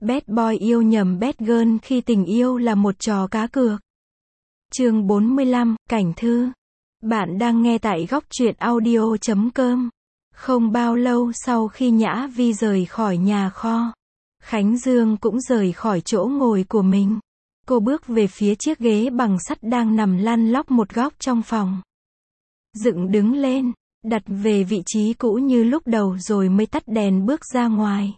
Bad boy yêu nhầm bad girl khi tình yêu là một trò cá cược. Chương 45, Cảnh thư. Bạn đang nghe tại góc truyện audio.com. Không bao lâu sau khi Nhã Vi rời khỏi nhà kho, Khánh Dương cũng rời khỏi chỗ ngồi của mình. Cô bước về phía chiếc ghế bằng sắt đang nằm lăn lóc một góc trong phòng. Dựng đứng lên, đặt về vị trí cũ như lúc đầu rồi mới tắt đèn bước ra ngoài.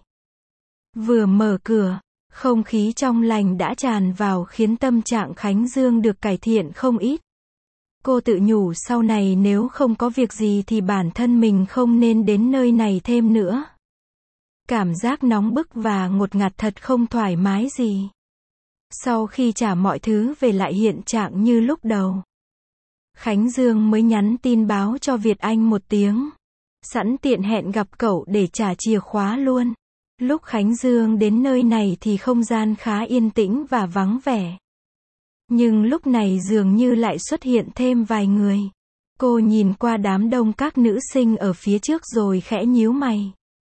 Vừa mở cửa, không khí trong lành đã tràn vào khiến tâm trạng Khánh Dương được cải thiện không ít. Cô tự nhủ sau này nếu không có việc gì thì bản thân mình không nên đến nơi này thêm nữa. Cảm giác nóng bức và ngột ngạt thật không thoải mái gì. Sau khi trả mọi thứ về lại hiện trạng như lúc đầu, Khánh Dương mới nhắn tin báo cho Việt Anh một tiếng. Sẵn tiện hẹn gặp cậu để trả chìa khóa luôn. Lúc Khánh Dương đến nơi này thì không gian khá yên tĩnh và vắng vẻ. Nhưng lúc này dường như lại xuất hiện thêm vài người. Cô nhìn qua đám đông các nữ sinh ở phía trước rồi khẽ nhíu mày.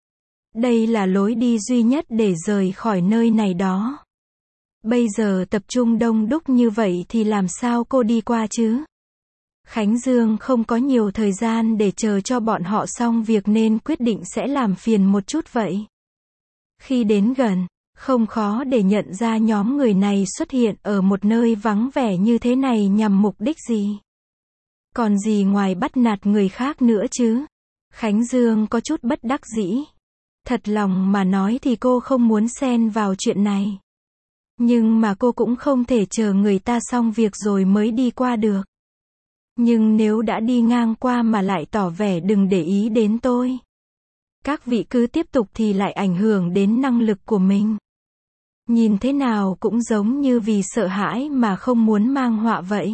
Đây là lối đi duy nhất để rời khỏi nơi này đó. Bây giờ tập trung đông đúc như vậy thì làm sao cô đi qua chứ? Khánh Dương không có nhiều thời gian để chờ cho bọn họ xong việc nên quyết định sẽ làm phiền một chút vậy. Khi đến gần, không khó để nhận ra nhóm người này xuất hiện ở một nơi vắng vẻ như thế này nhằm mục đích gì. Còn gì ngoài bắt nạt người khác nữa chứ? Khánh Dương có chút bất đắc dĩ. Thật lòng mà nói thì cô không muốn xen vào chuyện này. Nhưng mà cô cũng không thể chờ người ta xong việc rồi mới đi qua được. Nhưng nếu đã đi ngang qua mà lại tỏ vẻ đừng để ý đến tôi, các vị cứ tiếp tục thì lại ảnh hưởng đến năng lực của mình. Nhìn thế nào cũng giống như vì sợ hãi mà không muốn mang họa vậy.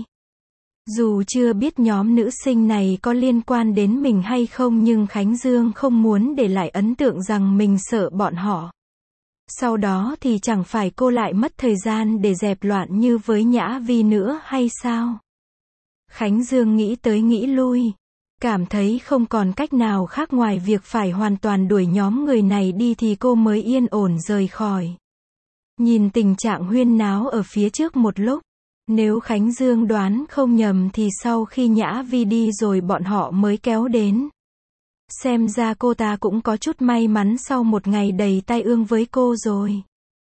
Dù chưa biết nhóm nữ sinh này có liên quan đến mình hay không nhưng Khánh Dương không muốn để lại ấn tượng rằng mình sợ bọn họ. Sau đó thì chẳng phải cô lại mất thời gian để dẹp loạn như với Nhã Vi nữa hay sao? Khánh Dương nghĩ tới nghĩ lui. Cảm thấy không còn cách nào khác ngoài việc phải hoàn toàn đuổi nhóm người này đi thì cô mới yên ổn rời khỏi. Nhìn tình trạng huyên náo ở phía trước một lúc, nếu Khánh Dương đoán không nhầm thì sau khi Nhã Vi đi rồi bọn họ mới kéo đến. Xem ra cô ta cũng có chút may mắn sau một ngày đầy tai ương với cô rồi.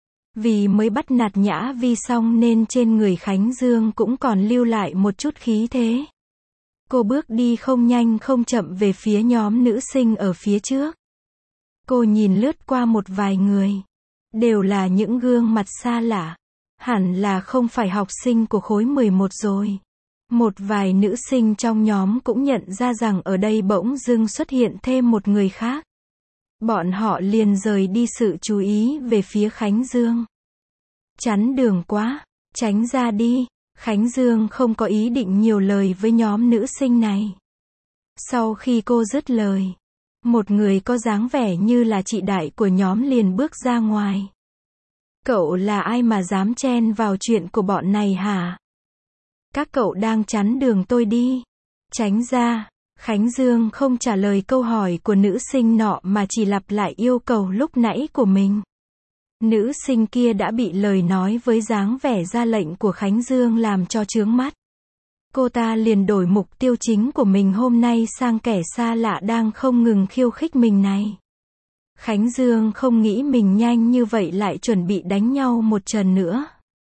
Vì mới bắt nạt Nhã Vi xong nên trên người Khánh Dương cũng còn lưu lại một chút khí thế. Cô bước đi không nhanh không chậm về phía nhóm nữ sinh ở phía trước. Cô nhìn lướt qua một vài người. Đều là những gương mặt xa lạ. Hẳn là không phải học sinh của khối 11 rồi. Một vài nữ sinh trong nhóm cũng nhận ra rằng ở đây bỗng dưng xuất hiện thêm một người khác. Bọn họ liền rời đi sự chú ý về phía Khánh Dương. Chắn đường quá, tránh ra đi. Khánh Dương không có ý định nhiều lời với nhóm nữ sinh này. Sau khi cô dứt lời, một người có dáng vẻ như là chị đại của nhóm liền bước ra ngoài. Cậu là ai mà dám chen vào chuyện của bọn này hả? Các cậu đang chắn đường tôi đi. Tránh ra. Khánh Dương không trả lời câu hỏi của nữ sinh nọ mà chỉ lặp lại yêu cầu lúc nãy của mình. Nữ sinh kia đã bị lời nói với dáng vẻ ra lệnh của Khánh Dương làm cho chướng mắt. Cô ta liền đổi mục tiêu chính của mình hôm nay sang kẻ xa lạ đang không ngừng khiêu khích mình này. Khánh Dương không nghĩ mình nhanh như vậy lại chuẩn bị đánh nhau một trận nữa.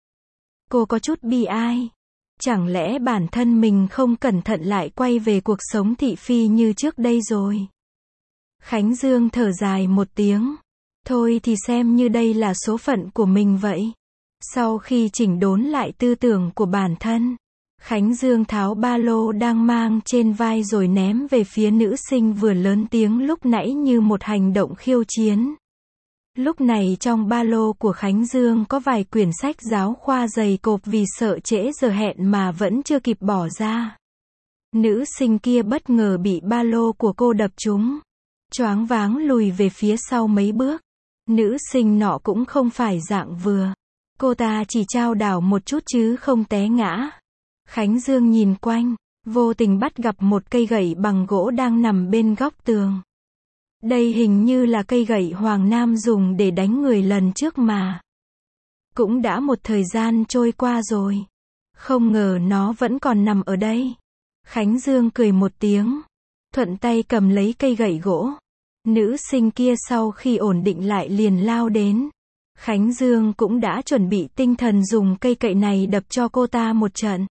Cô có chút bi ai. Chẳng lẽ bản thân mình không cẩn thận lại quay về cuộc sống thị phi như trước đây rồi? Khánh Dương thở dài một tiếng. Thôi thì xem như đây là số phận của mình vậy. Sau khi chỉnh đốn lại tư tưởng của bản thân, Khánh Dương tháo ba lô đang mang trên vai rồi ném về phía nữ sinh vừa lớn tiếng lúc nãy như một hành động khiêu chiến. Lúc này trong ba lô của Khánh Dương có vài quyển sách giáo khoa dày cộp vì sợ trễ giờ hẹn mà vẫn chưa kịp bỏ ra. Nữ sinh kia bất ngờ bị ba lô của cô đập trúng. Choáng váng lùi về phía sau mấy bước. Nữ sinh nọ cũng không phải dạng vừa. Cô ta chỉ chao đảo một chút chứ không té ngã. Khánh Dương nhìn quanh, vô tình bắt gặp một cây gậy bằng gỗ đang nằm bên góc tường. Đây hình như là cây gậy Hoàng Nam dùng để đánh người lần trước mà. Cũng đã một thời gian trôi qua rồi. Không ngờ nó vẫn còn nằm ở đây. Khánh Dương cười một tiếng. Thuận tay cầm lấy cây gậy gỗ. Nữ sinh kia sau khi ổn định lại liền lao đến. Khánh Dương cũng đã chuẩn bị tinh thần dùng cây cậy này đập cho cô ta một trận.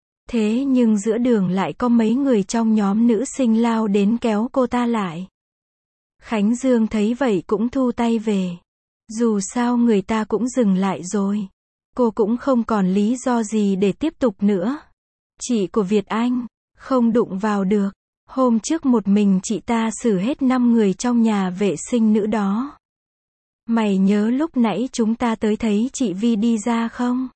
Thế nhưng giữa đường lại có mấy người trong nhóm nữ sinh lao đến kéo cô ta lại. Khánh Dương thấy vậy cũng thu tay về. Dù sao người ta cũng dừng lại rồi. Cô cũng không còn lý do gì để tiếp tục nữa. Chị của Việt Anh, không đụng vào được. Hôm trước một mình chị ta xử hết 5 người trong nhà vệ sinh nữ đó. Mày nhớ lúc nãy chúng ta tới thấy chị Vi đi ra không?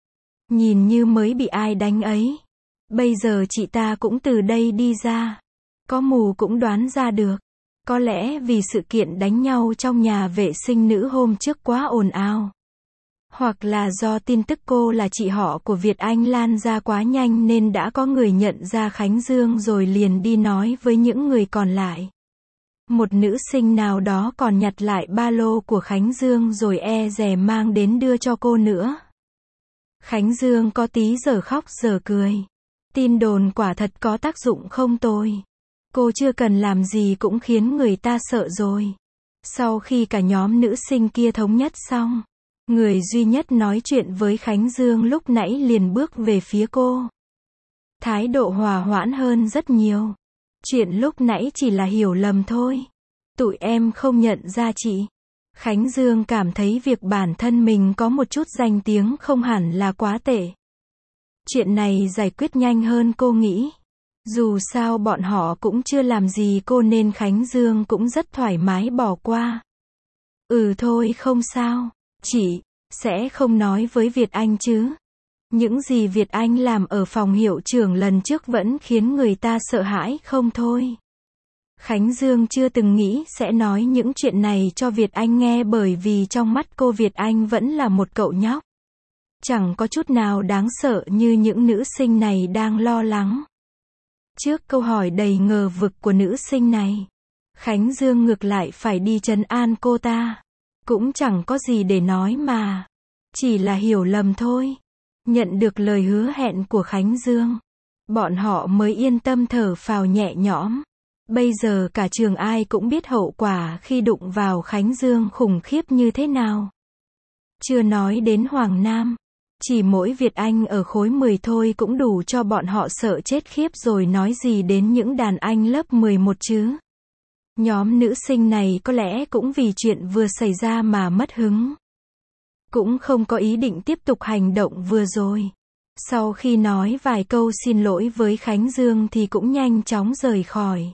Nhìn như mới bị ai đánh ấy. Bây giờ chị ta cũng từ đây đi ra. Có mù cũng đoán ra được. Có lẽ vì sự kiện đánh nhau trong nhà vệ sinh nữ hôm trước quá ồn ào. Hoặc là do tin tức cô là chị họ của Việt Anh lan ra quá nhanh nên đã có người nhận ra Khánh Dương rồi liền đi nói với những người còn lại. Một nữ sinh nào đó còn nhặt lại ba lô của Khánh Dương rồi e dè mang đến đưa cho cô nữa. Khánh Dương có tí giờ khóc giờ cười. Tin đồn quả thật có tác dụng không tồi. Cô chưa cần làm gì cũng khiến người ta sợ rồi. Sau khi cả nhóm nữ sinh kia thống nhất xong, người duy nhất nói chuyện với Khánh Dương lúc nãy liền bước về phía cô. Thái độ hòa hoãn hơn rất nhiều. Chuyện lúc nãy chỉ là hiểu lầm thôi. Tụi em không nhận ra chị. Khánh Dương cảm thấy việc bản thân mình có một chút danh tiếng không hẳn là quá tệ. Chuyện này giải quyết nhanh hơn cô nghĩ. Dù sao bọn họ cũng chưa làm gì cô nên Khánh Dương cũng rất thoải mái bỏ qua. Thôi không sao. Chị sẽ không nói với Việt Anh chứ. Những gì Việt Anh làm ở phòng hiệu trưởng lần trước vẫn khiến người ta sợ hãi không thôi. Khánh Dương chưa từng nghĩ sẽ nói những chuyện này cho Việt Anh nghe bởi vì trong mắt cô Việt Anh vẫn là một cậu nhóc. Chẳng có chút nào đáng sợ như những nữ sinh này đang lo lắng. Trước câu hỏi đầy ngờ vực của nữ sinh này, Khánh Dương ngược lại phải đi trấn an cô ta. Cũng chẳng có gì để nói mà. Chỉ là hiểu lầm thôi. Nhận được lời hứa hẹn của Khánh Dương, bọn họ mới yên tâm thở phào nhẹ nhõm. Bây giờ cả trường ai cũng biết hậu quả khi đụng vào Khánh Dương khủng khiếp như thế nào. Chưa nói đến Hoàng Nam. Chỉ mỗi Việt Anh ở khối 10 thôi cũng đủ cho bọn họ sợ chết khiếp rồi nói gì đến những đàn anh lớp 11 chứ. Nhóm nữ sinh này có lẽ cũng vì chuyện vừa xảy ra mà mất hứng. Cũng không có ý định tiếp tục hành động vừa rồi. Sau khi nói vài câu xin lỗi với Khánh Dương thì cũng nhanh chóng rời khỏi.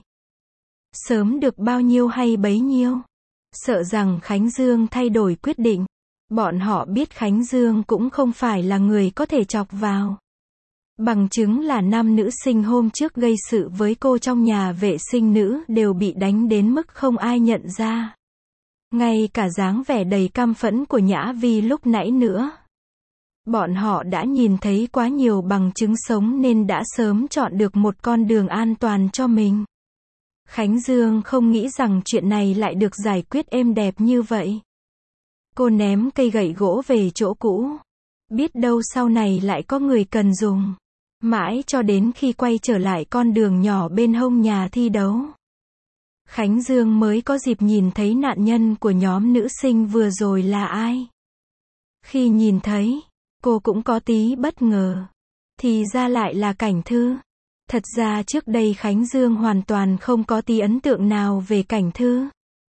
Sớm được bao nhiêu hay bấy nhiêu. Sợ rằng Khánh Dương thay đổi quyết định. Bọn họ biết Khánh Dương cũng không phải là người có thể chọc vào. Bằng chứng là 5 nữ sinh hôm trước gây sự với cô trong nhà vệ sinh nữ đều bị đánh đến mức không ai nhận ra. Ngay cả dáng vẻ đầy căm phẫn của Nhã Vi lúc nãy nữa. Bọn họ đã nhìn thấy quá nhiều bằng chứng sống nên đã sớm chọn được một con đường an toàn cho mình. Khánh Dương không nghĩ rằng chuyện này lại được giải quyết êm đẹp như vậy. Cô ném cây gậy gỗ về chỗ cũ. Biết đâu sau này lại có người cần dùng. Mãi cho đến khi quay trở lại con đường nhỏ bên hông nhà thi đấu. Khánh Dương mới có dịp nhìn thấy nạn nhân của nhóm nữ sinh vừa rồi là ai. Khi nhìn thấy, cô cũng có tí bất ngờ. Thì ra lại là Cảnh Thư. Thật ra trước đây Khánh Dương hoàn toàn không có tí ấn tượng nào về Cảnh Thư.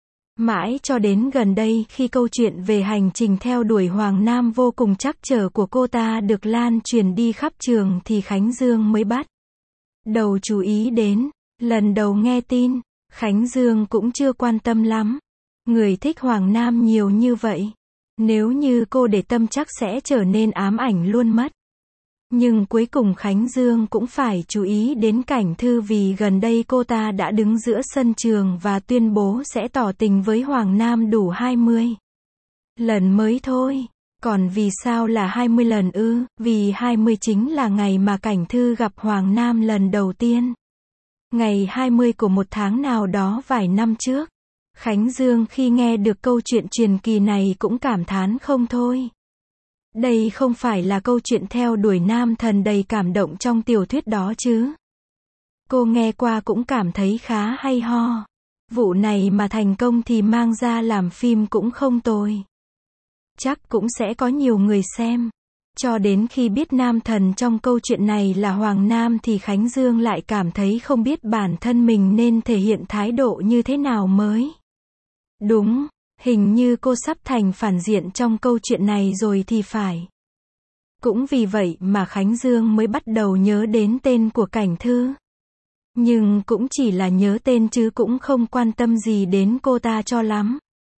Mãi cho đến gần đây khi câu chuyện về hành trình theo đuổi Hoàng Nam vô cùng trắc trở của cô ta được lan truyền đi khắp trường thì Khánh Dương mới bắt đầu chú ý đến. Lần đầu nghe tin, Khánh Dương cũng chưa quan tâm lắm. Người thích Hoàng Nam nhiều như vậy. Nếu như cô để tâm chắc sẽ trở nên ám ảnh luôn mất. Nhưng cuối cùng Khánh Dương cũng phải chú ý đến Cảnh Thư vì gần đây cô ta đã đứng giữa sân trường và tuyên bố sẽ tỏ tình với Hoàng Nam đủ 20 lần mới thôi. Còn vì sao là 20 lần ư? Vì 20 chính là ngày mà Cảnh Thư gặp Hoàng Nam lần đầu tiên. Ngày 20 của một tháng nào đó vài năm trước. Khánh Dương khi nghe được câu chuyện truyền kỳ này cũng cảm thán không thôi. Đây không phải là câu chuyện theo đuổi nam thần đầy cảm động trong tiểu thuyết đó chứ. Cô nghe qua cũng cảm thấy khá hay ho. Vụ này mà thành công thì mang ra làm phim cũng không tồi. Chắc cũng sẽ có nhiều người xem. Cho đến khi biết nam thần trong câu chuyện này là Hoàng Nam thì Khánh Dương lại cảm thấy không biết bản thân mình nên thể hiện thái độ như thế nào mới. Đúng, hình như cô sắp thành phản diện trong câu chuyện này rồi thì phải. Cũng vì vậy mà Khánh Dương mới bắt đầu nhớ đến tên của Cảnh Thư. Nhưng cũng chỉ là nhớ tên chứ cũng không quan tâm gì đến cô ta cho lắm.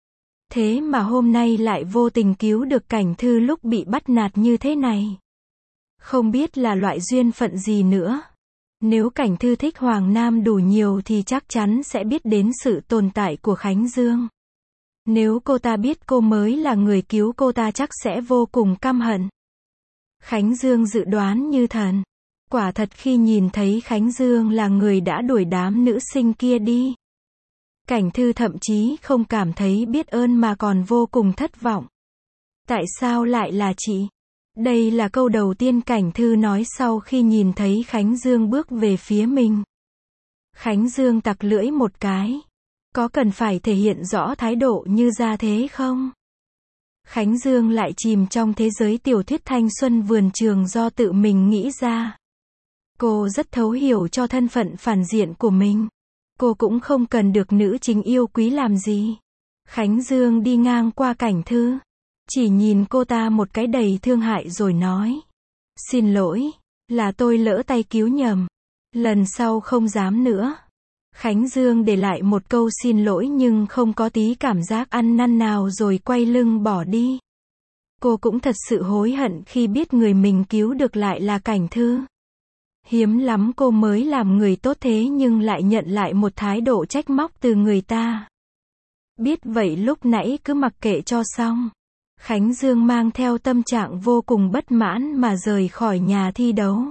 Thế mà hôm nay lại vô tình cứu được Cảnh Thư lúc bị bắt nạt như thế này. Không biết là loại duyên phận gì nữa. Nếu Cảnh Thư thích Hoàng Nam đủ nhiều thì chắc chắn sẽ biết đến sự tồn tại của Khánh Dương. Nếu cô ta biết cô mới là người cứu cô ta chắc sẽ vô cùng căm hận. Khánh Dương dự đoán như thần. Quả thật khi nhìn thấy Khánh Dương là người đã đuổi đám nữ sinh kia đi. Cảnh Thư thậm chí không cảm thấy biết ơn mà còn vô cùng thất vọng. Tại sao lại là chị? Đây là câu đầu tiên Cảnh Thư nói sau khi nhìn thấy Khánh Dương bước về phía mình. Khánh Dương tặc lưỡi một cái. Có cần phải thể hiện rõ thái độ như ra thế không? Khánh Dương lại chìm trong thế giới tiểu thuyết thanh xuân vườn trường do tự mình nghĩ ra. Cô rất thấu hiểu cho thân phận phản diện của mình. Cô cũng không cần được nữ chính yêu quý làm gì. Khánh Dương đi ngang qua Cảnh Thư. Chỉ nhìn cô ta một cái đầy thương hại rồi nói. Xin lỗi, là tôi lỡ tay cứu nhầm. Lần sau không dám nữa. Khánh Dương để lại một câu xin lỗi nhưng không có tí cảm giác ăn năn nào rồi quay lưng bỏ đi. Cô cũng thật sự hối hận khi biết người mình cứu được lại là Cảnh Thư. Hiếm lắm cô mới làm người tốt thế nhưng lại nhận lại một thái độ trách móc từ người ta. Biết vậy lúc nãy cứ mặc kệ cho xong. Khánh Dương mang theo tâm trạng vô cùng bất mãn mà rời khỏi nhà thi đấu.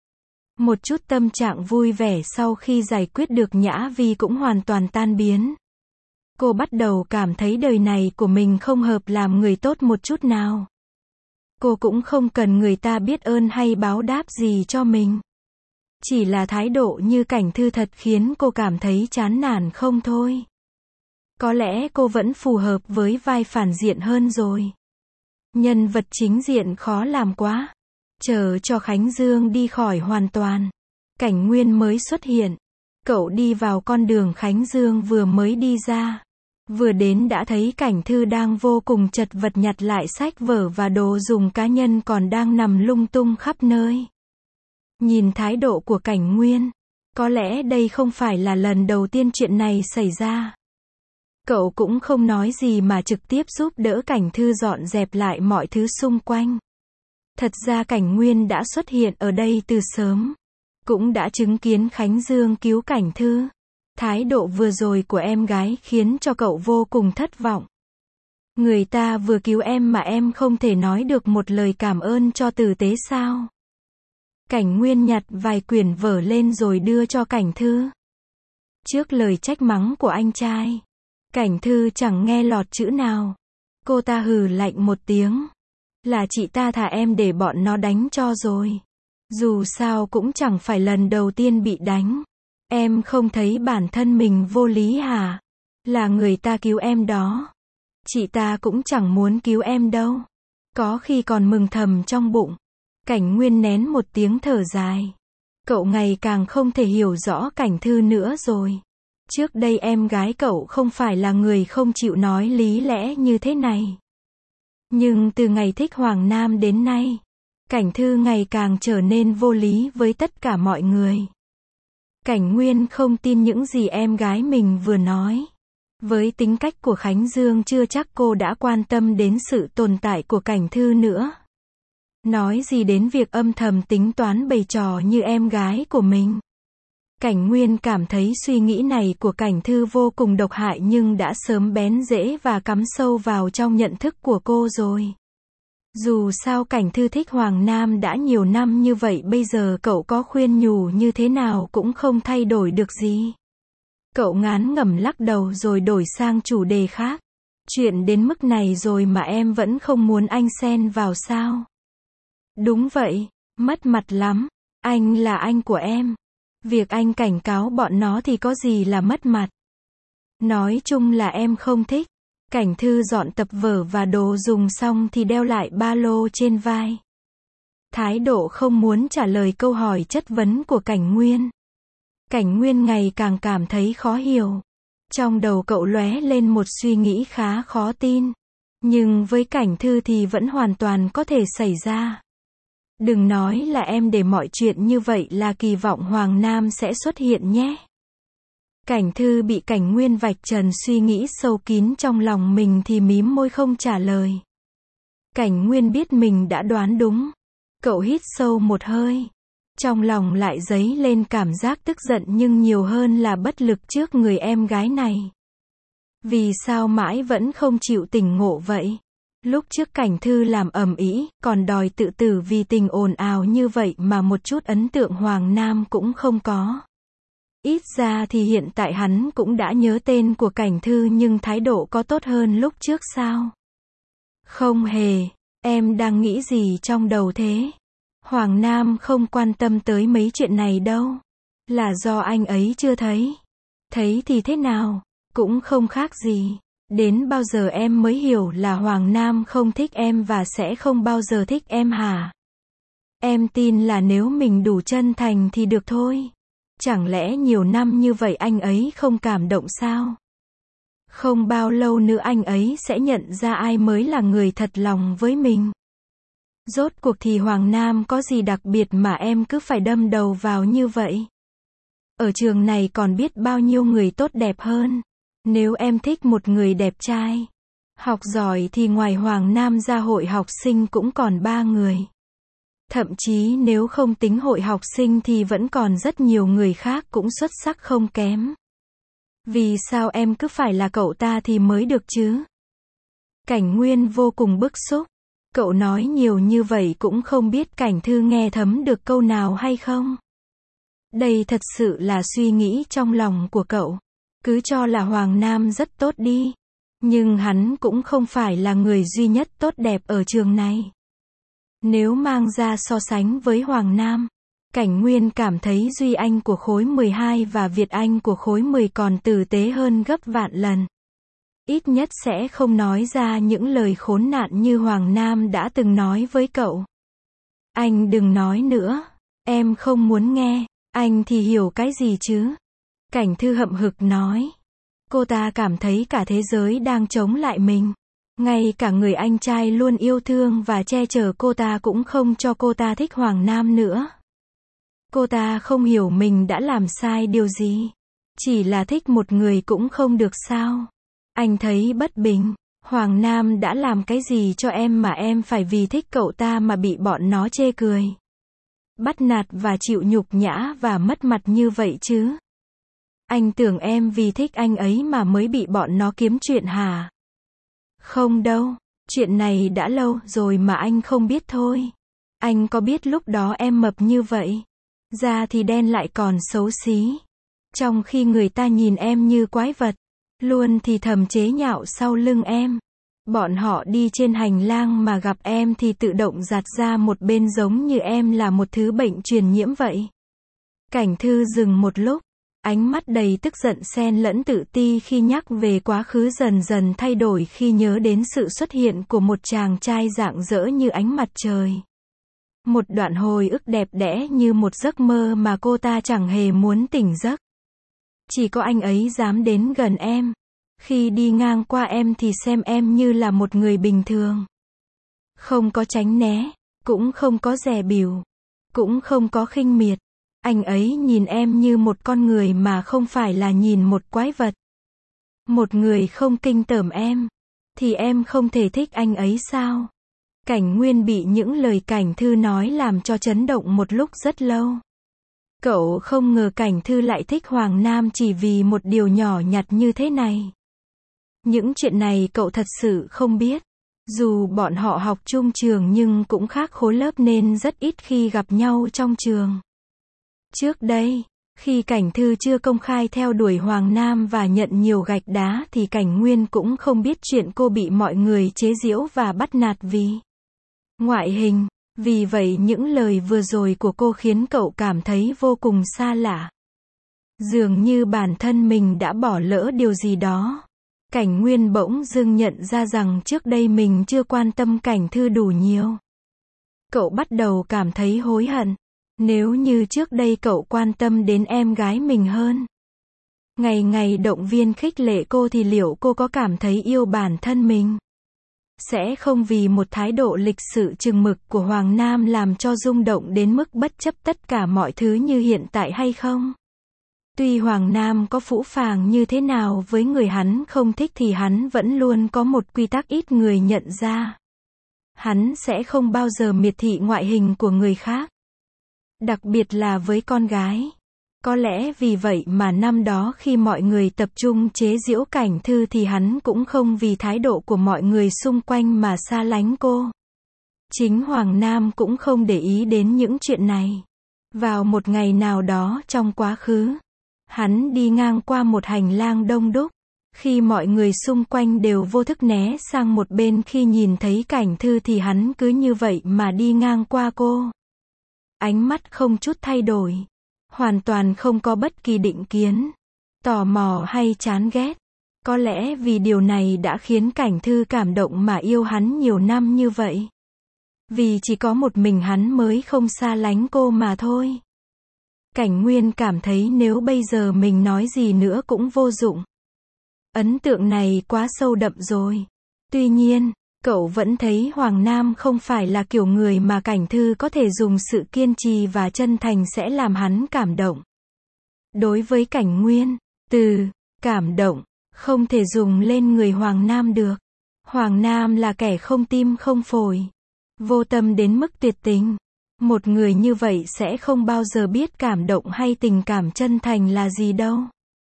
Một chút tâm trạng vui vẻ sau khi giải quyết được Nhã Vi cũng hoàn toàn tan biến. Cô bắt đầu cảm thấy đời này của mình không hợp làm người tốt một chút nào. Cô cũng không cần người ta biết ơn hay báo đáp gì cho mình. Chỉ là thái độ như Cảnh Thư thật khiến cô cảm thấy chán nản không thôi. Có lẽ cô vẫn phù hợp với vai phản diện hơn rồi. Nhân vật chính diện khó làm quá. Chờ cho Khánh Dương đi khỏi hoàn toàn. Cảnh Nguyên mới xuất hiện. Cậu đi vào con đường Khánh Dương vừa mới đi ra. Vừa đến đã thấy Cảnh Thư đang vô cùng chật vật nhặt lại sách vở và đồ dùng cá nhân còn đang nằm lung tung khắp nơi. Nhìn thái độ của Cảnh Nguyên, có lẽ đây không phải là lần đầu tiên chuyện này xảy ra. Cậu cũng không nói gì mà trực tiếp giúp đỡ Cảnh Thư dọn dẹp lại mọi thứ xung quanh. Thật ra Cảnh Nguyên đã xuất hiện ở đây từ sớm. Cũng đã chứng kiến Khánh Dương cứu Cảnh Thư. Thái độ vừa rồi của em gái khiến cho cậu vô cùng thất vọng. Người ta vừa cứu em mà em không thể nói được một lời cảm ơn cho tử tế sao? Cảnh Nguyên nhặt vài quyển vở lên rồi đưa cho Cảnh Thư. Trước lời trách mắng của anh trai, Cảnh Thư chẳng nghe lọt chữ nào. Cô ta hừ lạnh một tiếng. Là chị ta thả em để bọn nó đánh cho rồi. Dù sao cũng chẳng phải lần đầu tiên bị đánh. Em không thấy bản thân mình vô lý hả? Là người ta cứu em đó. Chị ta cũng chẳng muốn cứu em đâu. Có khi còn mừng thầm trong bụng. Cảnh Nguyên nén một tiếng thở dài. Cậu ngày càng không thể hiểu rõ Cảnh Thư nữa rồi. Trước đây em gái cậu không phải là người không chịu nói lý lẽ như thế này. Nhưng từ ngày thích Hoàng Nam đến nay, Cảnh Thư ngày càng trở nên vô lý với tất cả mọi người. Cảnh Nguyên không tin những gì em gái mình vừa nói. Với tính cách của Khánh Dương chưa chắc cô đã quan tâm đến sự tồn tại của Cảnh Thư nữa. Nói gì đến việc âm thầm tính toán bày trò như em gái của mình. Cảnh Nguyên cảm thấy suy nghĩ này của Cảnh Thư vô cùng độc hại nhưng đã sớm bén rễ và cắm sâu vào trong nhận thức của cô rồi. Dù sao Cảnh Thư thích Hoàng Nam đã nhiều năm như vậy bây giờ cậu có khuyên nhủ như thế nào cũng không thay đổi được gì. Cậu ngán ngẩm lắc đầu rồi đổi sang chủ đề khác. Chuyện đến mức này rồi mà em vẫn không muốn anh xen vào sao? Đúng vậy, mất mặt lắm. Anh là anh của em. Việc anh cảnh cáo bọn nó thì có gì là mất mặt. Nói chung là em không thích. Cảnh Thư dọn tập vở và đồ dùng xong thì đeo lại ba lô trên vai. Thái độ không muốn trả lời câu hỏi chất vấn của Cảnh Nguyên. Cảnh Nguyên ngày càng cảm thấy khó hiểu. Trong đầu cậu lóe lên một suy nghĩ khá khó tin. Nhưng với Cảnh Thư thì vẫn hoàn toàn có thể xảy ra. Đừng nói là em để mọi chuyện như vậy là kỳ vọng Hoàng Nam sẽ xuất hiện nhé. Cảnh Thư bị Cảnh Nguyên vạch trần suy nghĩ sâu kín trong lòng mình thì mím môi không trả lời. Cảnh Nguyên biết mình đã đoán đúng. Cậu hít sâu một hơi. Trong lòng lại dấy lên cảm giác tức giận nhưng nhiều hơn là bất lực trước người em gái này. Vì sao mãi vẫn không chịu tỉnh ngộ vậy? Lúc trước Cảnh Thư làm ầm ĩ, còn đòi tự tử vì tình ồn ào như vậy mà một chút ấn tượng Hoàng Nam cũng không có. Ít ra thì hiện tại hắn cũng đã nhớ tên của Cảnh Thư nhưng thái độ có tốt hơn lúc trước sao? Không hề, em đang nghĩ gì trong đầu thế? Hoàng Nam không quan tâm tới mấy chuyện này đâu. Là do anh ấy chưa thấy. Thấy thì thế nào? Cũng không khác gì. Đến bao giờ em mới hiểu là Hoàng Nam không thích em và sẽ không bao giờ thích em hả? Em tin là nếu mình đủ chân thành thì được thôi. Chẳng lẽ nhiều năm như vậy anh ấy không cảm động sao? Không bao lâu nữa anh ấy sẽ nhận ra ai mới là người thật lòng với mình. Rốt cuộc thì Hoàng Nam có gì đặc biệt mà em cứ phải đâm đầu vào như vậy? Ở trường này còn biết bao nhiêu người tốt đẹp hơn. Nếu em thích một người đẹp trai, học giỏi thì ngoài Hoàng Nam ra hội học sinh cũng còn 3 người. Thậm chí nếu không tính hội học sinh thì vẫn còn rất nhiều người khác cũng xuất sắc không kém. Vì sao em cứ phải là cậu ta thì mới được chứ? Cảnh Nguyên vô cùng bức xúc. Cậu nói nhiều như vậy cũng không biết Cảnh Thư nghe thấm được câu nào hay không? Đây thật sự là suy nghĩ trong lòng của cậu. Cứ cho là Hoàng Nam rất tốt đi. Nhưng hắn cũng không phải là người duy nhất tốt đẹp ở trường này. Nếu mang ra so sánh với Hoàng Nam, Cảnh Nguyên cảm thấy Duy Anh của khối 12 và Việt Anh của khối 10 còn tử tế hơn gấp vạn lần. Ít nhất sẽ không nói ra những lời khốn nạn như Hoàng Nam đã từng nói với cậu. Anh đừng nói nữa, em không muốn nghe, anh thì hiểu cái gì chứ? Cảnh Thư hậm hực nói. Cô ta cảm thấy cả thế giới đang chống lại mình. Ngay cả người anh trai luôn yêu thương và che chở cô ta cũng không cho cô ta thích Hoàng Nam nữa. Cô ta không hiểu mình đã làm sai điều gì. Chỉ là thích một người cũng không được sao? Anh thấy bất bình. Hoàng Nam đã làm cái gì cho em mà em phải vì thích cậu ta mà bị bọn nó chê cười, bắt nạt và chịu nhục nhã và mất mặt như vậy chứ? Anh tưởng em vì thích anh ấy mà mới bị bọn nó kiếm chuyện hả? Không đâu, chuyện này đã lâu rồi mà anh không biết thôi. Anh có biết lúc đó em mập như vậy, da thì đen lại còn xấu xí. Trong khi người ta nhìn em như quái vật, luôn thì thầm chế nhạo sau lưng em. Bọn họ đi trên hành lang mà gặp em thì tự động dạt ra một bên giống như em là một thứ bệnh truyền nhiễm vậy. Cảnh Thư dừng một lúc, ánh mắt đầy tức giận xen lẫn tự ti khi nhắc về quá khứ dần dần thay đổi khi nhớ đến sự xuất hiện của một chàng trai rạng rỡ như ánh mặt trời. Một đoạn hồi ức đẹp đẽ như một giấc mơ mà cô ta chẳng hề muốn tỉnh giấc. Chỉ có anh ấy dám đến gần em. Khi đi ngang qua em thì xem em như là một người bình thường. Không có tránh né, cũng không có dè bỉu, cũng không có khinh miệt. Anh ấy nhìn em như một con người mà không phải là nhìn một quái vật. Một người không kinh tởm em, thì em không thể thích anh ấy sao? Cảnh Nguyên bị những lời Cảnh Thư nói làm cho chấn động một lúc rất lâu. Cậu không ngờ Cảnh Thư lại thích Hoàng Nam chỉ vì một điều nhỏ nhặt như thế này. Những chuyện này cậu thật sự không biết. Dù bọn họ học chung trường nhưng cũng khác khối lớp nên rất ít khi gặp nhau trong trường. Trước đây, Khi Cảnh Thư chưa công khai theo đuổi Hoàng Nam và nhận nhiều gạch đá thì Cảnh Nguyên cũng không biết chuyện cô bị mọi người chế giễu và bắt nạt vì ngoại hình. Vì vậy những lời vừa rồi của cô khiến cậu cảm thấy vô cùng xa lạ. Dường như bản thân mình đã bỏ lỡ điều gì đó. Cảnh Nguyên bỗng dưng nhận ra rằng trước đây mình chưa quan tâm Cảnh Thư đủ nhiều. Cậu bắt đầu cảm thấy hối hận. Nếu như trước đây cậu quan tâm đến em gái mình hơn, ngày ngày động viên khích lệ cô thì liệu cô có cảm thấy yêu bản thân mình? Sẽ không vì một thái độ lịch sự chừng mực của Hoàng Nam làm cho rung động đến mức bất chấp tất cả mọi thứ như hiện tại hay không? Tuy Hoàng Nam có phũ phàng như thế nào với người hắn không thích thì hắn vẫn luôn có một quy tắc ít người nhận ra. Hắn sẽ không bao giờ miệt thị ngoại hình của người khác. Đặc biệt là với con gái. Có lẽ vì vậy mà năm đó khi mọi người tập trung chế giễu Cảnh Thư thì hắn cũng không vì thái độ của mọi người xung quanh mà xa lánh cô. Chính Hoàng Nam cũng không để ý đến những chuyện này. Vào một ngày nào đó trong quá khứ, hắn đi ngang qua một hành lang đông đúc. Khi mọi người xung quanh đều vô thức né sang một bên khi nhìn thấy Cảnh Thư thì hắn cứ như vậy mà đi ngang qua cô. Ánh mắt không chút thay đổi. Hoàn toàn không có bất kỳ định kiến, tò mò hay chán ghét. Có lẽ vì điều này đã khiến Cảnh Thư cảm động mà yêu hắn nhiều năm như vậy. Vì chỉ có một mình hắn mới không xa lánh cô mà thôi. Cảnh Nguyên cảm thấy nếu bây giờ mình nói gì nữa cũng vô dụng. Ấn tượng này quá sâu đậm rồi. Tuy nhiên, cậu vẫn thấy Hoàng Nam không phải là kiểu người mà Cảnh Thư có thể dùng sự kiên trì và chân thành sẽ làm hắn cảm động. Đối với Cảnh Nguyên, từ cảm động không thể dùng lên người Hoàng Nam được. Hoàng Nam là kẻ không tim không phổi, vô tâm đến mức tuyệt tình. Một người như vậy sẽ không bao giờ biết cảm động hay tình cảm chân thành là gì đâu.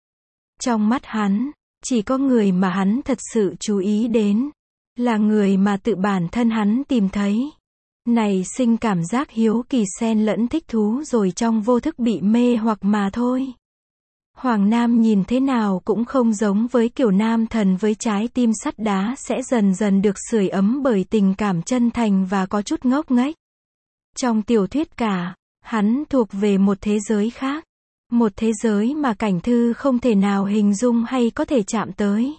Trong mắt hắn, chỉ có người mà hắn thật sự chú ý đến, là người mà tự bản thân hắn tìm thấy. Này sinh cảm giác hiếu kỳ xen lẫn thích thú rồi trong vô thức bị mê hoặc mà thôi. Hoàng Nam nhìn thế nào cũng không giống với kiểu nam thần với trái tim sắt đá sẽ dần dần được sưởi ấm bởi tình cảm chân thành và có chút ngốc nghếch. Trong tiểu thuyết cả, hắn thuộc về một thế giới khác. Một thế giới mà Cảnh Thư không thể nào hình dung hay có thể chạm tới.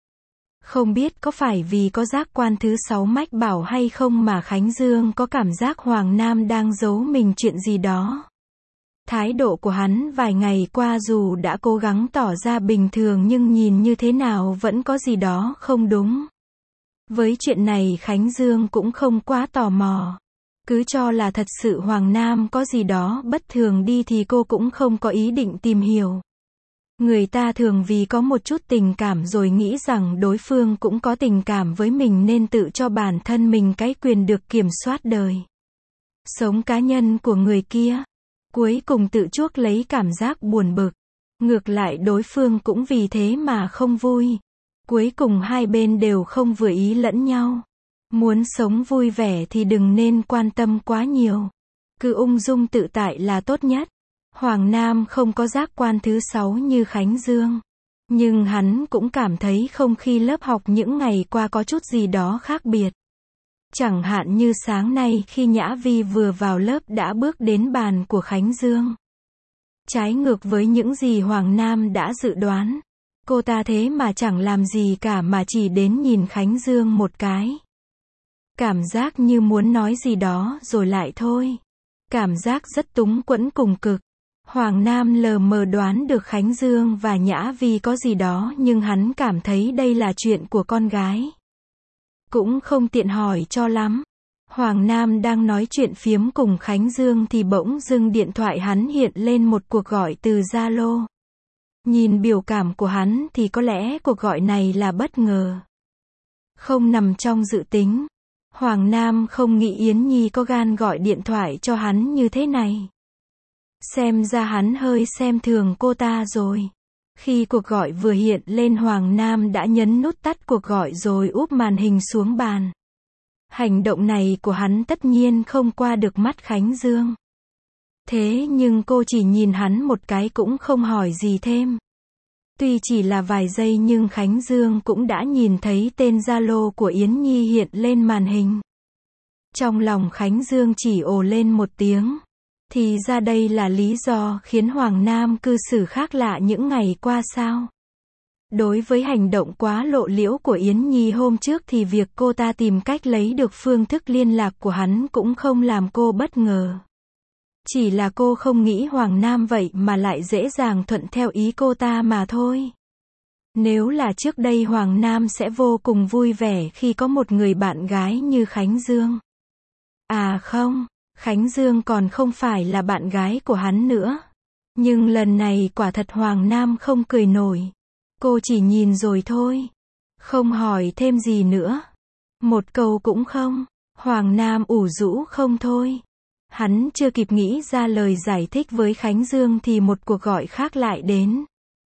Không biết có phải vì có giác quan thứ 6 mách bảo hay không mà Khánh Dương có cảm giác Hoàng Nam đang giấu mình chuyện gì đó. Thái độ của hắn vài ngày qua dù đã cố gắng tỏ ra bình thường nhưng nhìn như thế nào vẫn có gì đó không đúng. Với chuyện này Khánh Dương cũng không quá tò mò. Cứ cho là thật sự Hoàng Nam có gì đó bất thường đi thì cô cũng không có ý định tìm hiểu. Người ta thường vì có một chút tình cảm rồi nghĩ rằng đối phương cũng có tình cảm với mình nên tự cho bản thân mình cái quyền được kiểm soát đời sống cá nhân của người kia. Cuối cùng tự chuốc lấy cảm giác buồn bực. Ngược lại đối phương cũng vì thế mà không vui. Cuối cùng hai bên đều không vừa ý lẫn nhau. Muốn sống vui vẻ thì đừng nên quan tâm quá nhiều. Cứ ung dung tự tại là tốt nhất. Hoàng Nam không có giác quan thứ 6 như Khánh Dương. Nhưng hắn cũng cảm thấy không khí lớp học những ngày qua có chút gì đó khác biệt. Chẳng hạn như sáng nay khi Nhã Vi vừa vào lớp đã bước đến bàn của Khánh Dương. Trái ngược với những gì Hoàng Nam đã dự đoán. Cô ta thế mà chẳng làm gì cả mà chỉ đến nhìn Khánh Dương một cái. Cảm giác như muốn nói gì đó rồi lại thôi. Cảm giác rất túng quẫn cùng cực. Hoàng Nam lờ mờ đoán được Khánh Dương và Nhã Vi có gì đó nhưng hắn cảm thấy đây là chuyện của con gái. Cũng không tiện hỏi cho lắm. Hoàng Nam đang nói chuyện phiếm cùng Khánh Dương thì bỗng dưng điện thoại hắn hiện lên một cuộc gọi từ Zalo. Nhìn biểu cảm của hắn thì có lẽ cuộc gọi này là bất ngờ. Không nằm trong dự tính. Hoàng Nam không nghĩ Yến Nhi có gan gọi điện thoại cho hắn như thế này. Xem ra hắn hơi xem thường cô ta rồi. Khi cuộc gọi vừa hiện lên Hoàng Nam đã nhấn nút tắt cuộc gọi rồi úp màn hình xuống bàn. Hành động này của hắn tất nhiên không qua được mắt Khánh Dương. Thế nhưng cô chỉ nhìn hắn một cái cũng không hỏi gì thêm. Tuy chỉ là vài giây nhưng Khánh Dương cũng đã nhìn thấy tên Zalo của Yến Nhi hiện lên màn hình. Trong lòng Khánh Dương chỉ ồ lên một tiếng. Thì ra đây là lý do khiến Hoàng Nam cư xử khác lạ những ngày qua sao? Đối với hành động quá lộ liễu của Yến Nhi hôm trước thì việc cô ta tìm cách lấy được phương thức liên lạc của hắn cũng không làm cô bất ngờ. Chỉ là cô không nghĩ Hoàng Nam vậy mà lại dễ dàng thuận theo ý cô ta mà thôi. Nếu là trước đây Hoàng Nam sẽ vô cùng vui vẻ khi có một người bạn gái như Khánh Dương. À không, Khánh Dương còn không phải là bạn gái của hắn nữa. Nhưng lần này quả thật Hoàng Nam không cười nổi. Cô chỉ nhìn rồi thôi. Không hỏi thêm gì nữa. Một câu cũng không. Hoàng Nam ủ rũ không thôi. Hắn chưa kịp nghĩ ra lời giải thích với Khánh Dương thì một cuộc gọi khác lại đến.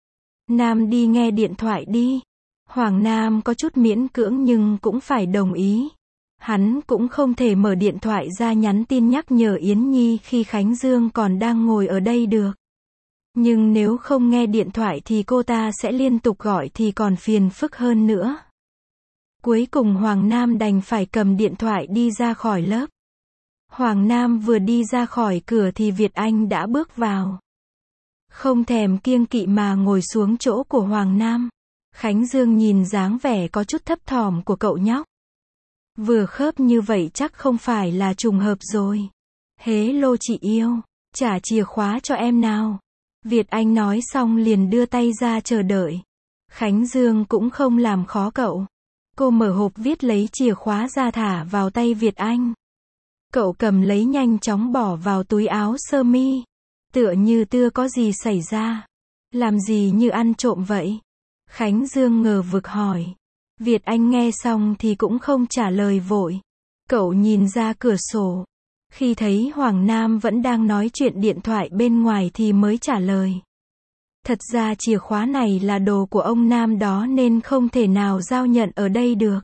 Nam đi nghe điện thoại đi. Hoàng Nam có chút miễn cưỡng nhưng cũng phải đồng ý. Hắn cũng không thể mở điện thoại ra nhắn tin nhắc nhở Yến Nhi khi Khánh Dương còn đang ngồi ở đây được. Nhưng nếu không nghe điện thoại thì cô ta sẽ liên tục gọi thì còn phiền phức hơn nữa. Cuối cùng Hoàng Nam đành phải cầm điện thoại đi ra khỏi lớp. Hoàng Nam vừa đi ra khỏi cửa thì Việt Anh đã bước vào. Không thèm kiêng kỵ mà ngồi xuống chỗ của Hoàng Nam. Khánh Dương nhìn dáng vẻ có chút thấp thỏm của cậu nhóc. Vừa khớp như vậy chắc không phải là trùng hợp rồi. Hello chị yêu, trả chìa khóa cho em nào. Việt Anh nói xong liền đưa tay ra chờ đợi. Khánh Dương cũng không làm khó cậu. Cô mở hộp viết lấy chìa khóa ra thả vào tay Việt Anh. Cậu cầm lấy nhanh chóng bỏ vào túi áo sơ mi. Tựa như chưa có gì xảy ra. Làm gì như ăn trộm vậy? Khánh Dương ngờ vực hỏi. Việt Anh nghe xong thì cũng không trả lời vội. Cậu nhìn ra cửa sổ. Khi thấy Hoàng Nam vẫn đang nói chuyện điện thoại bên ngoài thì mới trả lời. Thật ra chìa khóa này là đồ của ông Nam đó nên không thể nào giao nhận ở đây được.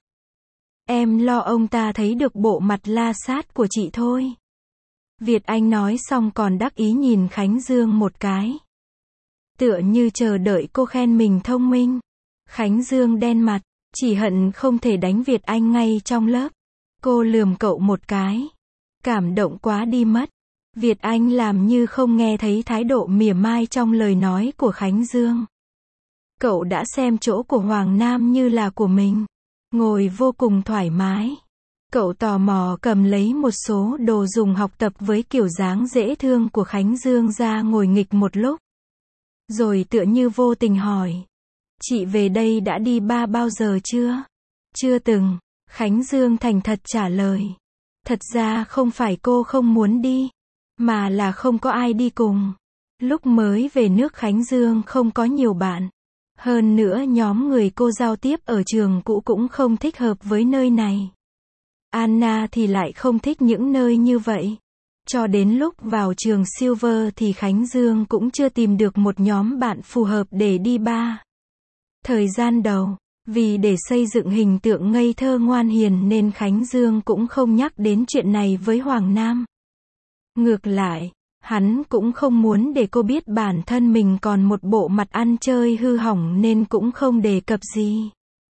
Em lo ông ta thấy được bộ mặt la sát của chị thôi. Việt Anh nói xong còn đắc ý nhìn Khánh Dương một cái. Tựa như chờ đợi cô khen mình thông minh. Khánh Dương đen mặt, chỉ hận không thể đánh Việt Anh ngay trong lớp. Cô lườm cậu một cái. Cảm động quá đi mất. Việt Anh làm như không nghe thấy thái độ mỉa mai trong lời nói của Khánh Dương. Cậu đã xem chỗ của Hoàng Nam như là của mình. Ngồi vô cùng thoải mái. Cậu tò mò cầm lấy một số đồ dùng học tập với kiểu dáng dễ thương của Khánh Dương ra ngồi nghịch một lúc. Rồi tựa như vô tình hỏi. Chị về đây đã đi ba bao giờ chưa? Chưa từng. Khánh Dương thành thật trả lời. Thật ra không phải cô không muốn đi, mà là không có ai đi cùng. Lúc mới về nước Khánh Dương không có nhiều bạn. Hơn nữa nhóm người cô giao tiếp ở trường cũ cũng không thích hợp với nơi này. Anna thì lại không thích những nơi như vậy. Cho đến lúc vào trường Silver thì Khánh Dương cũng chưa tìm được một nhóm bạn phù hợp để đi bar. Thời gian đầu, vì để xây dựng hình tượng ngây thơ ngoan hiền nên Khánh Dương cũng không nhắc đến chuyện này với Hoàng Nam. Ngược lại, hắn cũng không muốn để cô biết bản thân mình còn một bộ mặt ăn chơi hư hỏng nên cũng không đề cập gì.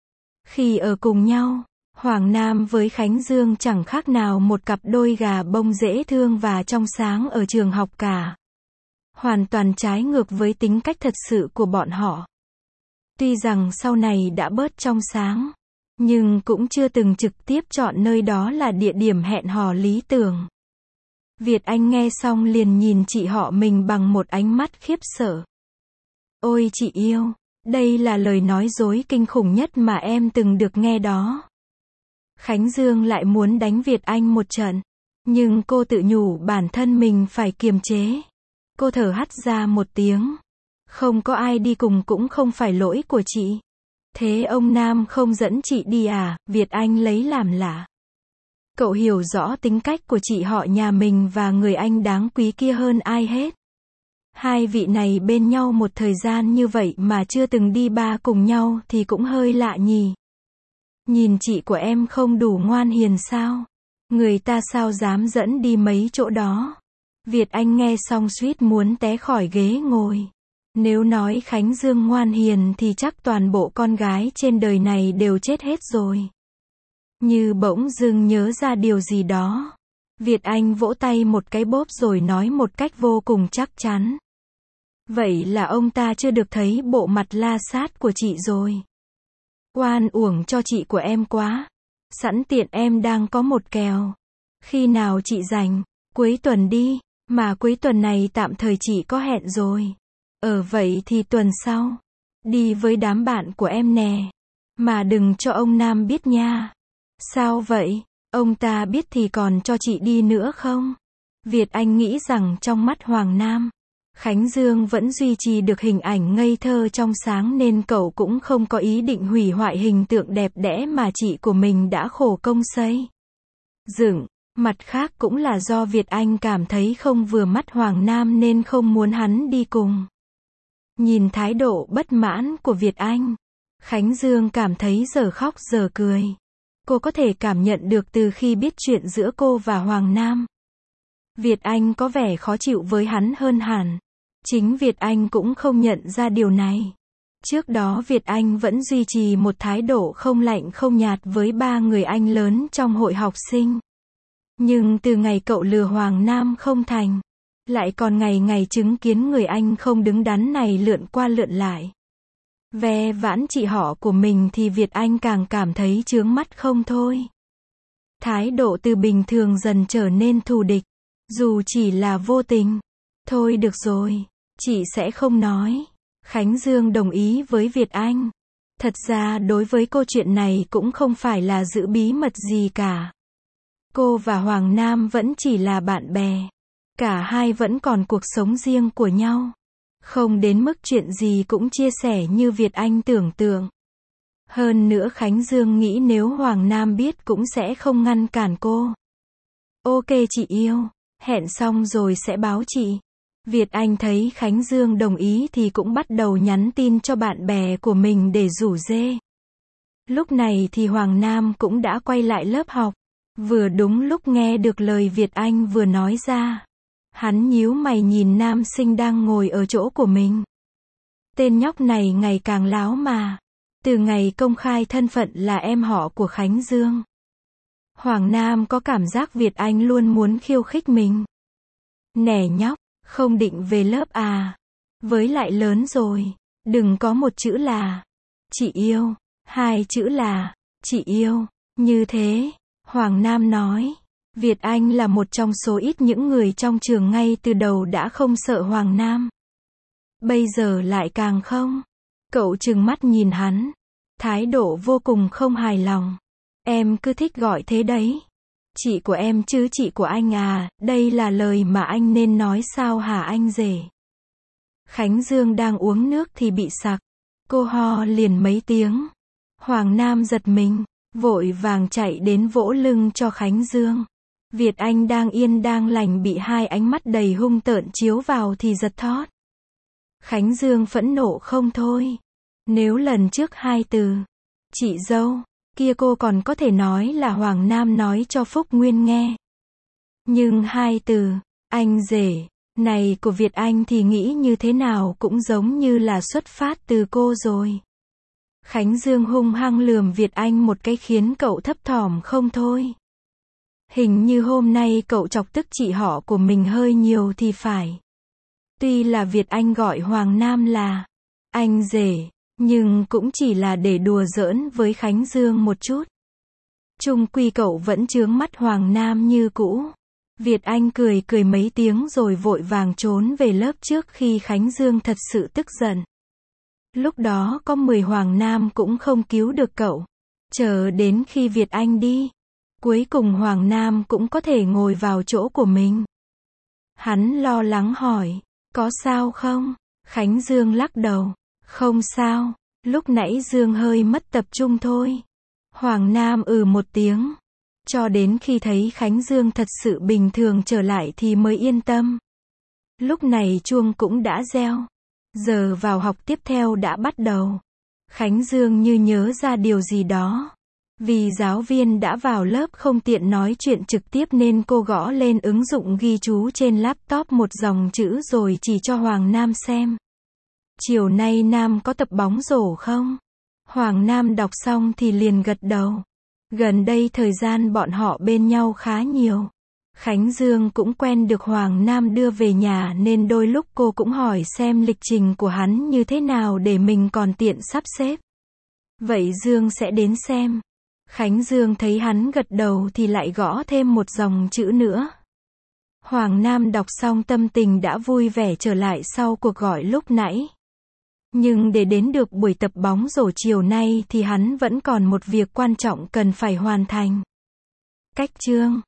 Khi ở cùng nhau, Hoàng Nam với Khánh Dương chẳng khác nào một cặp đôi gà bông dễ thương và trong sáng ở trường học cả. Hoàn toàn trái ngược với tính cách thật sự của bọn họ. Tuy rằng sau này đã bớt trong sáng, nhưng cũng chưa từng trực tiếp chọn nơi đó là địa điểm hẹn hò lý tưởng. Việt Anh nghe xong liền nhìn chị họ mình bằng một ánh mắt khiếp sợ. Ôi chị yêu, đây là lời nói dối kinh khủng nhất mà em từng được nghe đó. Khánh Dương lại muốn đánh Việt Anh một trận, nhưng cô tự nhủ bản thân mình phải kiềm chế. Cô thở hắt ra một tiếng. Không có ai đi cùng cũng không phải lỗi của chị. Thế ông Nam không dẫn chị đi à? Việt Anh lấy làm lạ. Cậu hiểu rõ tính cách của chị họ nhà mình và người anh đáng quý kia hơn ai hết. Hai vị này bên nhau một thời gian như vậy mà chưa từng đi bar cùng nhau thì cũng hơi lạ nhỉ. Nhìn chị của em không đủ ngoan hiền sao? Người ta sao dám dẫn đi mấy chỗ đó? Việt Anh nghe xong suýt muốn té khỏi ghế ngồi. Nếu nói Khánh Dương ngoan hiền thì chắc toàn bộ con gái trên đời này đều chết hết rồi. Như bỗng dưng nhớ ra điều gì đó. Việt Anh vỗ tay một cái bốp rồi nói một cách vô cùng chắc chắn. Vậy là ông ta chưa được thấy bộ mặt la sát của chị rồi. Oan uổng cho chị của em quá. Sẵn tiện em đang có một kèo. Khi nào chị rảnh? Cuối tuần đi. Mà cuối tuần này tạm thời chị có hẹn rồi. Vậy thì tuần sau. Đi với đám bạn của em nè. Mà đừng cho ông Nam biết nha. Sao vậy? Ông ta biết thì còn cho chị đi nữa không? Việt Anh nghĩ rằng trong mắt Hoàng Nam, Khánh Dương vẫn duy trì được hình ảnh ngây thơ trong sáng nên cậu cũng không có ý định hủy hoại hình tượng đẹp đẽ mà chị của mình đã khổ công xây dựng. Mặt khác cũng là do Việt Anh cảm thấy không vừa mắt Hoàng Nam nên không muốn hắn đi cùng. Nhìn thái độ bất mãn của Việt Anh, Khánh Dương cảm thấy giờ khóc giờ cười. Cô có thể cảm nhận được từ khi biết chuyện giữa cô và Hoàng Nam. Việt Anh có vẻ khó chịu với hắn hơn hẳn. Chính Việt Anh cũng không nhận ra điều này. Trước đó Việt Anh vẫn duy trì một thái độ không lạnh không nhạt với ba người anh lớn trong hội học sinh. Nhưng từ ngày cậu lừa Hoàng Nam không thành, lại còn ngày ngày chứng kiến người anh không đứng đắn này lượn qua lượn lại, ve vãn chị họ của mình thì Việt Anh càng cảm thấy chướng mắt không thôi. Thái độ từ bình thường dần trở nên thù địch, dù chỉ là vô tình. Thôi được rồi, chị sẽ không nói. Khánh Dương đồng ý với Việt Anh. Thật ra đối với cô chuyện này cũng không phải là giữ bí mật gì cả. Cô và Hoàng Nam vẫn chỉ là bạn bè. Cả hai vẫn còn cuộc sống riêng của nhau. Không đến mức chuyện gì cũng chia sẻ như Việt Anh tưởng tượng. Hơn nữa Khánh Dương nghĩ nếu Hoàng Nam biết cũng sẽ không ngăn cản cô. Ok chị yêu, hẹn xong rồi sẽ báo chị. Việt Anh thấy Khánh Dương đồng ý thì cũng bắt đầu nhắn tin cho bạn bè của mình để rủ rê. Lúc này thì Hoàng Nam cũng đã quay lại lớp học. Vừa đúng lúc nghe được lời Việt Anh vừa nói ra. Hắn nhíu mày nhìn nam sinh đang ngồi ở chỗ của mình. Tên nhóc này ngày càng láo mà. Từ ngày công khai thân phận là em họ của Khánh Dương, Hoàng Nam có cảm giác Việt Anh luôn muốn khiêu khích mình. Nè nhóc, không định về lớp à? Với lại lớn rồi, đừng có một chữ là chị yêu, hai chữ là chị yêu, như thế. Hoàng Nam nói. Việt Anh là một trong số ít những người trong trường ngay từ đầu đã không sợ Hoàng Nam. Bây giờ lại càng không. Cậu trừng mắt nhìn hắn. Thái độ vô cùng không hài lòng. Em cứ thích gọi thế đấy. Chị của em chứ chị của anh à, đây là lời mà anh nên nói sao hả anh rể? Khánh Dương đang uống nước thì bị sặc. Cô ho liền mấy tiếng. Hoàng Nam giật mình, vội vàng chạy đến vỗ lưng cho Khánh Dương. Việt Anh đang yên đang lành bị hai ánh mắt đầy hung tợn chiếu vào thì giật thót. Khánh Dương phẫn nộ không thôi. Nếu lần trước hai từ chị dâu kia cô còn có thể nói là Hoàng Nam nói cho Phúc Nguyên nghe. Nhưng hai từ anh rể này của Việt Anh thì nghĩ như thế nào cũng giống như là xuất phát từ cô rồi. Khánh Dương hung hăng lườm Việt Anh một cái khiến cậu thấp thỏm không thôi. Hình như hôm nay cậu chọc tức chị họ của mình hơi nhiều thì phải. Tuy là Việt Anh gọi Hoàng Nam là anh rể, nhưng cũng chỉ là để đùa giỡn với Khánh Dương một chút. Chung quy cậu vẫn chướng mắt Hoàng Nam như cũ. Việt Anh cười cười mấy tiếng rồi vội vàng trốn về lớp trước khi Khánh Dương thật sự tức giận. Lúc đó có 10 Hoàng Nam cũng không cứu được cậu. Chờ đến khi Việt Anh đi, cuối cùng Hoàng Nam cũng có thể ngồi vào chỗ của mình. Hắn lo lắng hỏi, có sao không? Khánh Dương lắc đầu, không sao, lúc nãy Dương hơi mất tập trung thôi. Hoàng Nam một tiếng. Cho đến khi thấy Khánh Dương thật sự bình thường trở lại thì mới yên tâm. Lúc này chuông cũng đã reo. Giờ vào học tiếp theo đã bắt đầu. Khánh Dương như nhớ ra điều gì đó. Vì giáo viên đã vào lớp không tiện nói chuyện trực tiếp nên cô gõ lên ứng dụng ghi chú trên laptop một dòng chữ rồi chỉ cho Hoàng Nam xem. Chiều nay Nam có tập bóng rổ không? Hoàng Nam đọc xong thì liền gật đầu. Gần đây thời gian bọn họ bên nhau khá nhiều. Khánh Dương cũng quen được Hoàng Nam đưa về nhà nên đôi lúc cô cũng hỏi xem lịch trình của hắn như thế nào để mình còn tiện sắp xếp. Vậy Dương sẽ đến xem. Khánh Dương thấy hắn gật đầu thì lại gõ thêm một dòng chữ nữa. Hoàng Nam đọc xong tâm tình đã vui vẻ trở lại sau cuộc gọi lúc nãy. Nhưng để đến được buổi tập bóng rổ chiều nay thì hắn vẫn còn một việc quan trọng cần phải hoàn thành. Cách chương